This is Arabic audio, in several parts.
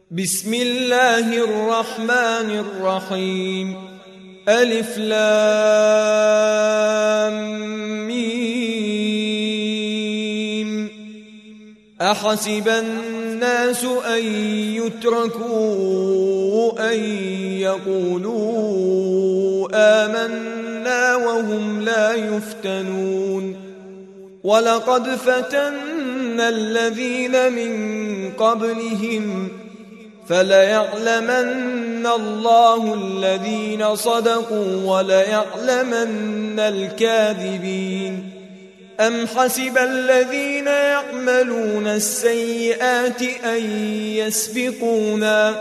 بسم الله الرحمن الرحيم. ألف لام ميم. أحسب الناس أن يتركوا أن يقولوا آمنا وهم لا يفتنون. ولقد فتنا الذين من قبلهم فليعلمن الله الذين صدقوا وليعلمن الكاذبين. أم حسب الذين يعملون السيئات أن يسبقونا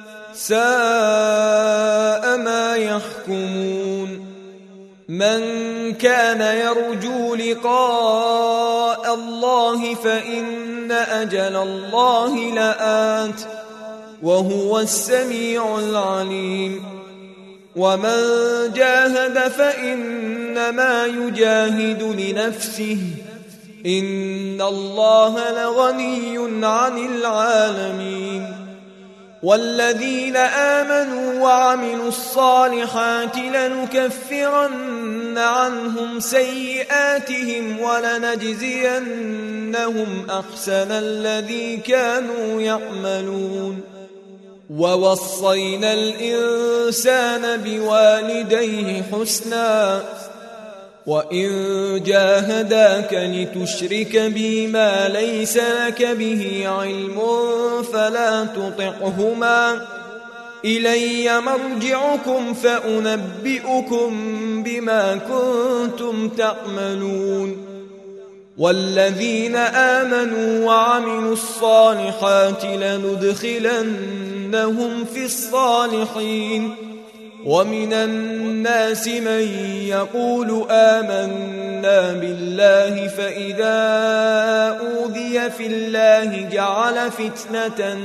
ساء ما يحكمون. من كان يرجو لقاء الله فإن أجل الله لآت وهو السميع العليم. ومن جاهد فإنما يجاهد لنفسه إن الله لغني عن العالمين. والذين آمنوا وعملوا الصالحات لنكفرن عنهم سيئاتهم ولنجزينهم أحسن الذي كانوا يعملون. ووصينا الإنسان بوالديه حسنا وإن جاهداك لتشرك بي ما ليس لك به علم فلا تطعهما إلي مرجعكم فأنبئكم بما كنتم تعملون. والذين آمنوا وعملوا الصالحات لندخلنهم في الصالحين. ومن الناس من يقول آمنا بالله فإذا أوذي في الله جعل فتنة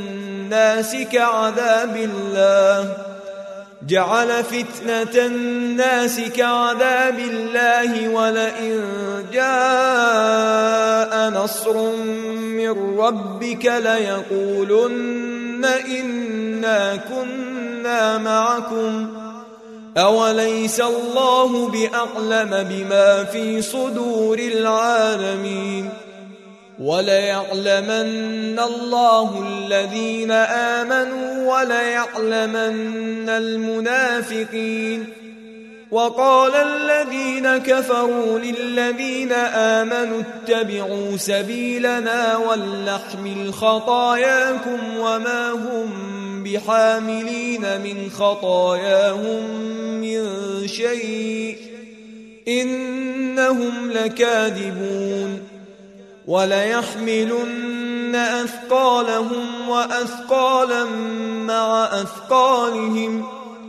الناس كعذاب الله ولئن جاء نصر من ربك ليقولن إنا كنا معكم أوليس الله بأعلم بما في صدور العالمين. وليعلمن الله الذين آمنوا وليعلمن المنافقين. وقال الذين كفروا للذين آمنوا اتبعوا سبيلنا ولنحمل خطاياكم وما هم بحاملين من خطاياهم من شيء إنهم لكاذبون. وليحملن أثقالهم وأثقالا مع أثقالهم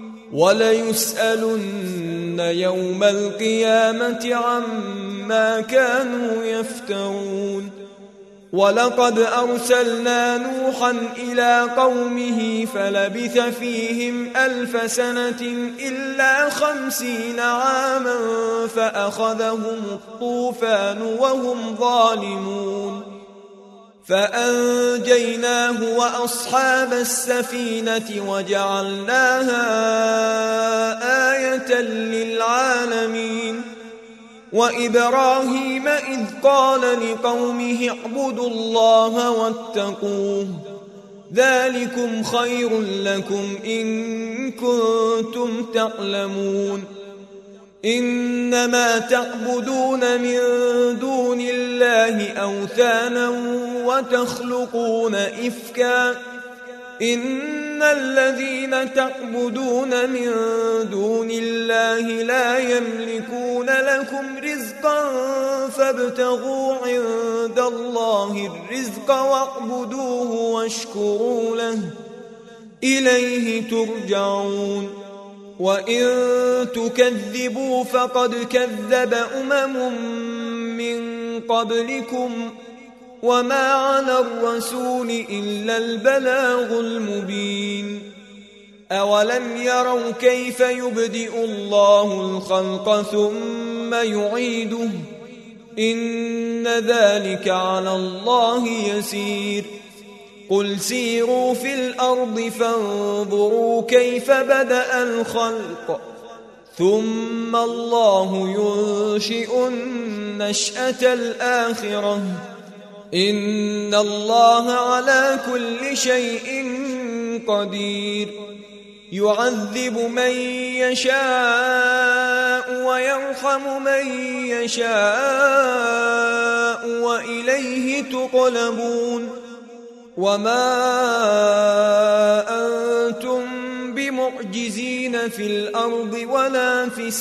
وليسألن يوم القيامة عما كانوا يفترون. ولقد أرسلنا نوحا إلى قومه فلبث فيهم 1000 سنة إلا 50 عاما فأخذهم الطوفان وهم ظالمون. فأنجيناه وأصحاب السفينة وجعلناها آية للعالمين. وإبراهيم إذ قال لقومه اعبدوا الله واتقوه ذلكم خير لكم إن كنتم تعلمون. إنما تعبدون من دون الله أوثانا وتخلقون إفكا إن الذين تعبدون من دون الله لا يملكون لكم رزقا فابتغوا عند الله الرزق واعبدوه واشكروا له إليه ترجعون. وإن تكذبوا فقد كذب من قبلكم وما على الرسول إلا البلاغ المبين. أولم يروا كيف يبدئ الله الخلق ثم يعيده إن ذلك على الله يسير قل سيروا في الأرض فانظروا كيف بدأ الخلق ثم الله ينشئ النشأة الآخرة إن الله على كل شيء قدير يعذب من يشاء ويرحم من يشاء وإليه تقلبون وما أنتم بمعجزين في الأرض ولا في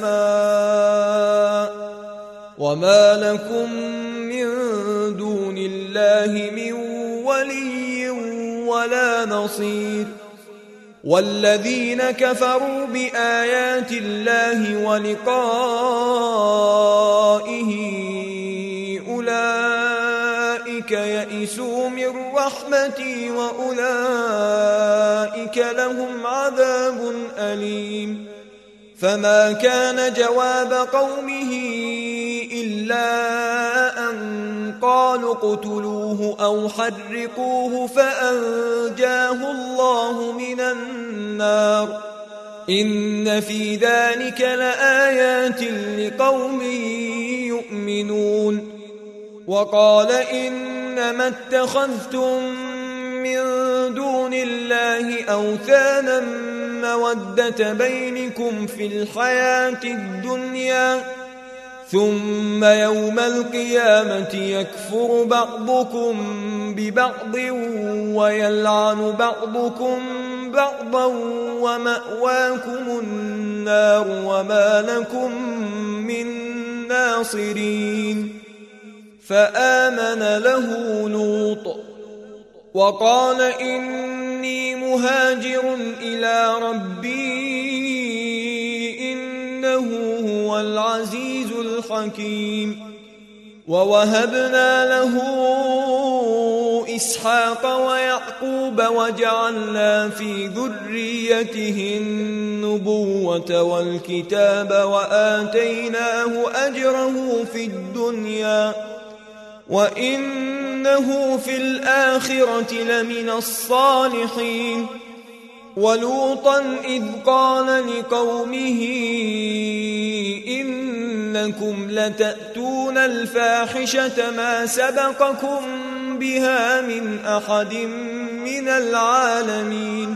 السماء وما لكم من دون الله من ولي ولا نصير والذين كفروا بآيات الله ولقائه أولئك يئسوا من رحمتي وأولئك لهم عذاب أليم فما كان جواب قومه إلا أن قالوا اقتلوه أو حرقوه فأنجاه الله من النار إن في ذلك لآيات لقوم يؤمنون وقال إنما اتخذتم من دون الله أوثانا مودة بينكم في الحياة الدنيا ثم يوم القيامة يكفر بعضكم ببعض ويلعن بعضكم بعضا ومأواكم النار وما لكم من ناصرين فآمن له لوط وقال إني مهاجر إلى ربي إنه هو العزيز الحكيم ووهبنا له إسحاق ويعقوب وجعلنا في ذريته النبوة والكتاب وآتيناه أجره في الدنيا وإنه في الآخرة لمن الصالحين ولوطا إذ قال لقومه إنكم لتأتون الفاحشة ما سبقكم بها من أحد من العالمين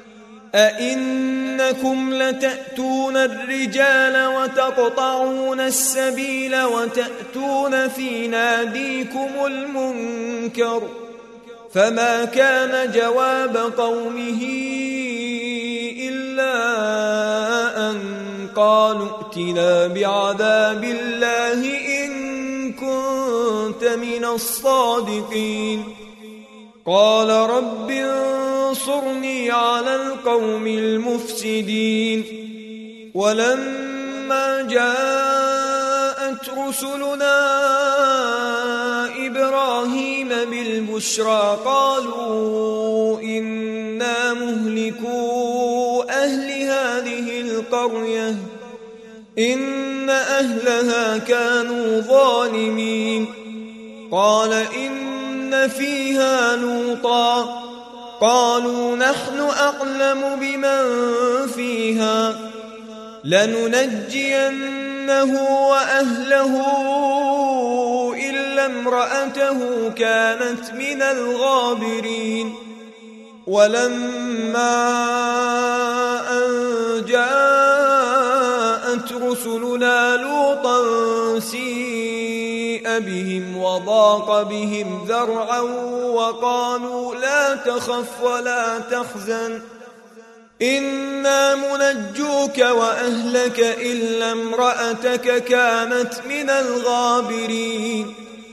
أئنكم لتأتون الرجال وتقطعون السبيل وتأتون في ناديكم المنكر فما كان جواب قومه إلا أن قالوا ائتنا بعذاب الله إن كنت من الصادقين قال رب انصرني على القوم المفسدين ولما جاءت رسلنا إبراهيم بالبشرى قالوا إنا مهلكو أهل هذه القرية إن أهلها كانوا ظالمين قال إن فيها لوطا قالوا نحن أعلم بمن فيها لننجينه وأهله إلا امرأته كانت من الغابرين ولما أن جاءت رسلنا لوطا سيء بهم وضاق بهم ذرعا وقالوا لا تخف ولا تحزن إنا منجوك وأهلك إلا امرأتك كانت من الغابرين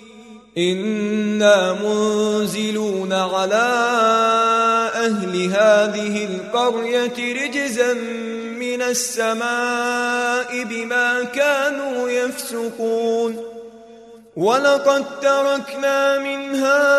إنا منزلون على أهل هذه القرية رجزا من السماء بما كانوا يفسقون ولقد تركنا منها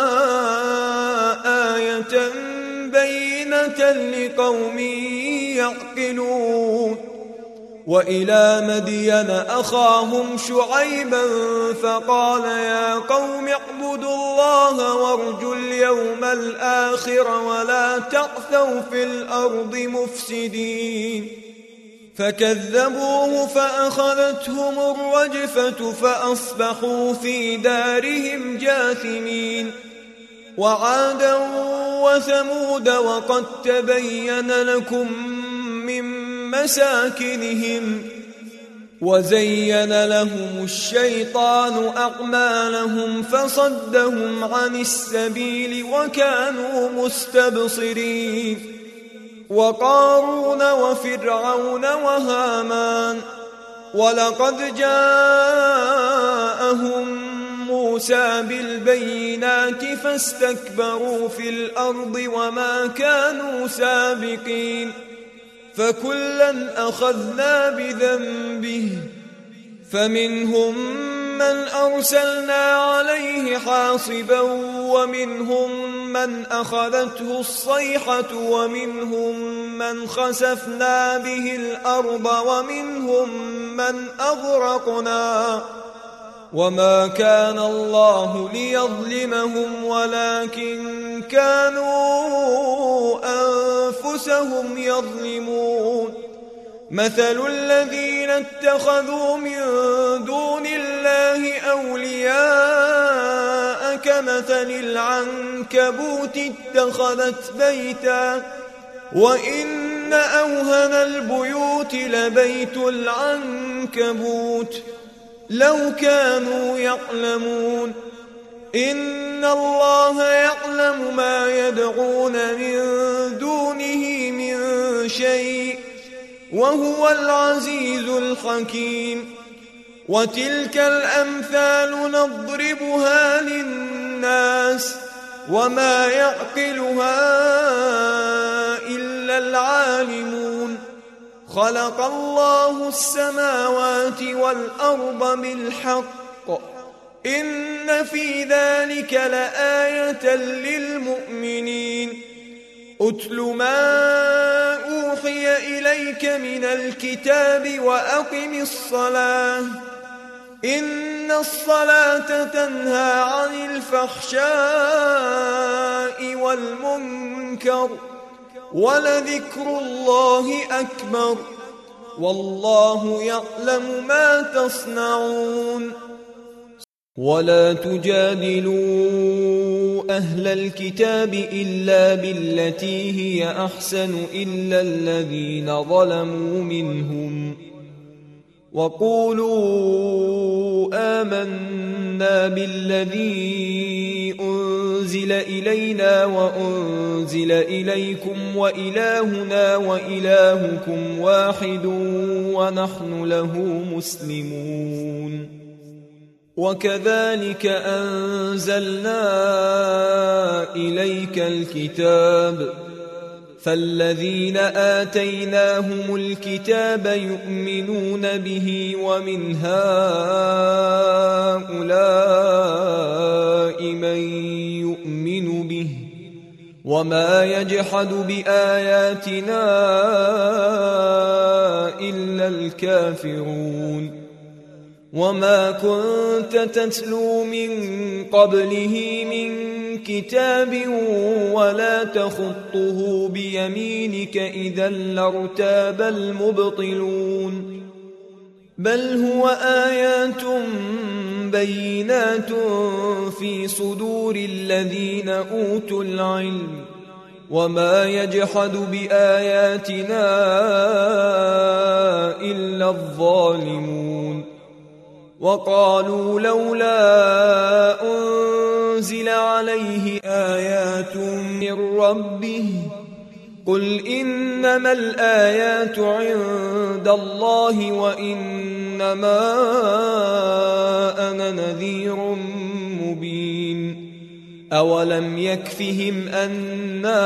آية بينة لقوم يعقلون وإلى مدين أخاهم شعيبا فقال يا قوم اعبدوا الله وارجوا اليوم الآخر ولا تعثوا في الأرض مفسدين فكذبوه فأخذتهم الرجفة فأصبحوا في دارهم جاثمين وعادا وثمود وقد تبين لكم من مساكنهم وزين لهم الشيطان أعمالهم فصدهم عن السبيل وكانوا مستبصرين وقارون وفرعون وهامان ولقد جاءهم موسى بالبينات فاستكبروا في الأرض وما كانوا سابقين فكلا أخذنا بذنبه فمنهم من أرسلنا عليه حاصبا ومنهم من أخذته الصيحة ومنهم من خسفنا به الأرض ومنهم من أغرقنا وما كان الله ليظلمهم ولكن كانوا أنفسهم يظلمون مثل الذين اتخذوا من دون الله أولياء كمثل العنكبوت اتخذت بيتا وإن أوهن البيوت لبيت العنكبوت لو كانوا يعلمون إن الله يعلم ما يدعون من دونه من شيء وهو العزيز الحكيم وتلك الأمثال نضربها للناس وما يعقلها إلا العالمون خلق الله السماوات والأرض بالحق إن في ذلك لآية للمؤمنين أتل ما أوحي إليك من الكتاب وأقم الصلاة إن الصلاة تنهى عن الفحشاء والمنكر ولذكر الله أكبر والله يعلم ما تصنعون ولا تجادلوا أهل الكتاب إلا بالتي هي أحسن إلا الذين ظلموا منهم وقولوا آمنا بالذي أنزل إلينا وأنزل إليكم وإلهنا وإلهكم واحد ونحن له مسلمون وكذلك أنزلنا إليك الكتاب فالذين آتيناهم الكتاب يؤمنون به ومن هؤلاء من يؤمن به وما يجحد بآياتنا إلا الكافرون وما كنت تتلو من قبله من كتاب ولا تخطه بيمينك إذا لارتاب المبطلون بل هو آيات بينات في صدور الذين أوتوا العلم وما يجحد بآياتنا إلا الظالمون وقالوا لولا أنزل عليه آيات من ربه قل إنما الآيات عند الله وإنما أنا نذير مبين أولم يكفهم أنا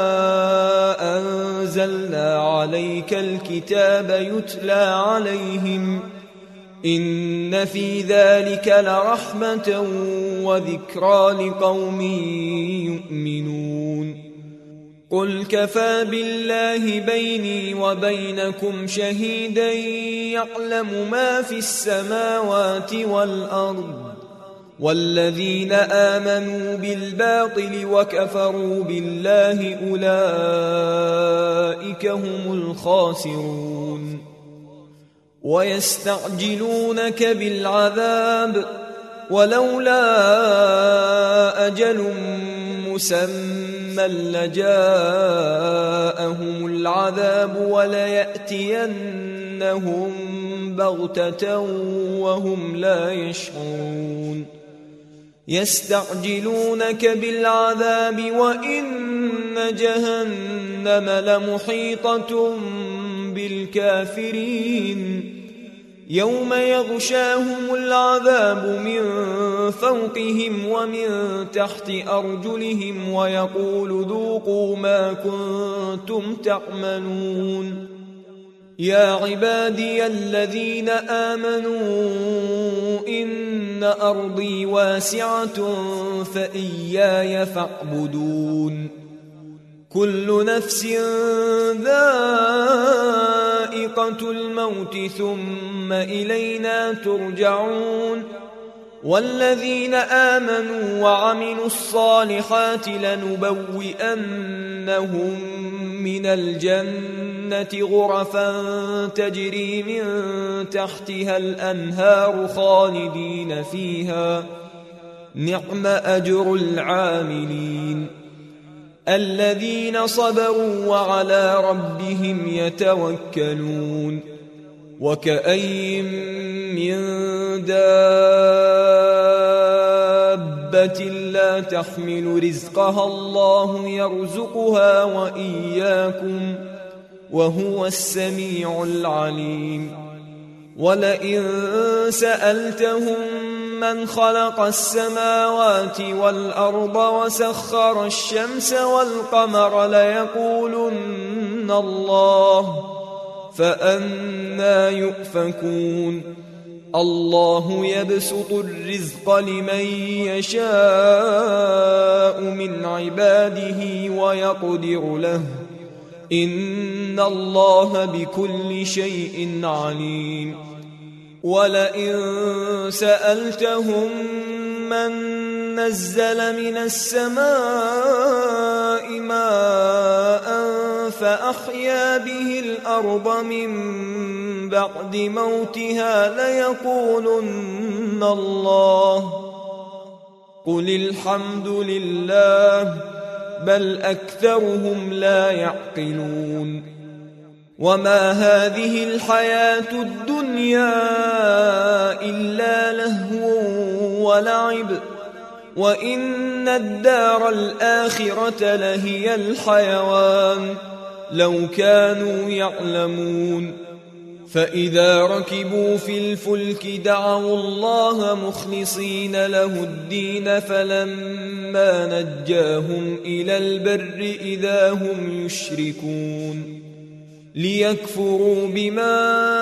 أنزلنا عليك الكتاب يتلى عليهم إن في ذلك لرحمة وذكرى لقوم يؤمنون قل كفى بالله بيني وبينكم شهيدا يعلم ما في السماوات والأرض والذين آمنوا بالباطل وكفروا بالله أولئك هم الخاسرون ويستعجلونك بالعذاب ولولا أجل مسمى لجاءهم العذاب وليأتينهم بغتة وهم لا يشعرون يستعجلونك بالعذاب وإن جهنم لمحيطة بالكافرين يوم يغشاهم العذاب من فوقهم ومن تحت أرجلهم ويقول ذوقوا ما كنتم تعملون يا عبادي الذين آمنوا إن أرضي واسعة فإياي فاعبدون كل نفس ذائقة الموت ثم إلينا ترجعون والذين آمنوا وعملوا الصالحات لنبوئنهم من الجنة غرفا تجري من تحتها الأنهار خالدين فيها نعم أجر العاملين الذين صبروا وعلى ربهم يتوكلون وكأين من دابة لا تحمل رزقها الله يرزقها وإياكم وهو السميع العليم ولئن سألتهم من خلق السماوات والأرض وسخر الشمس والقمر ليقولن الله فأنى يؤفكون الله يبسط الرزق لمن يشاء من عباده ويقدر له إن الله بكل شيء عليم ولئن سألتهم من نزل من السماء ماء فأحيا به الأرض من بعد موتها ليقولن الله قل الحمد لله بل أكثرهم لا يعقلون وما هذه الحياة الدنيا إلا لهو ولعب وإن الدار الآخرة لهي الحيوان لو كانوا يعلمون فإذا ركبوا في الفلك دعوا الله مخلصين له الدين فلما نجاهم إلى البر إذا هم يشركون ليكفروا بما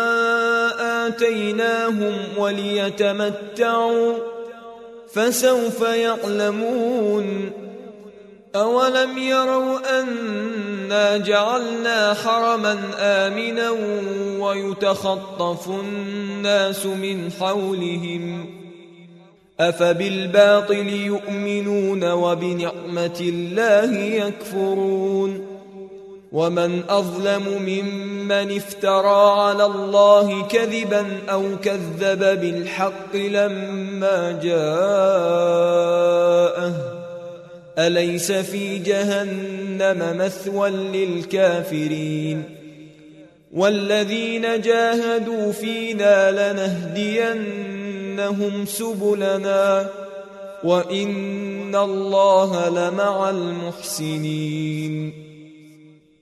آتيناهم وليتمتعوا فسوف يعلمون أولم يروا أنا جعلنا حرما آمنا ويتخطف الناس من حولهم أفبالباطل يؤمنون وبنعمة الله يكفرون ومن أظلم ممن افترى على الله كذبا أو كذب بالحق لما جاءه أليس في جهنم مثوى للكافرين والذين جاهدوا فينا لنهدينهم سبلنا وإن الله لمع المحسنين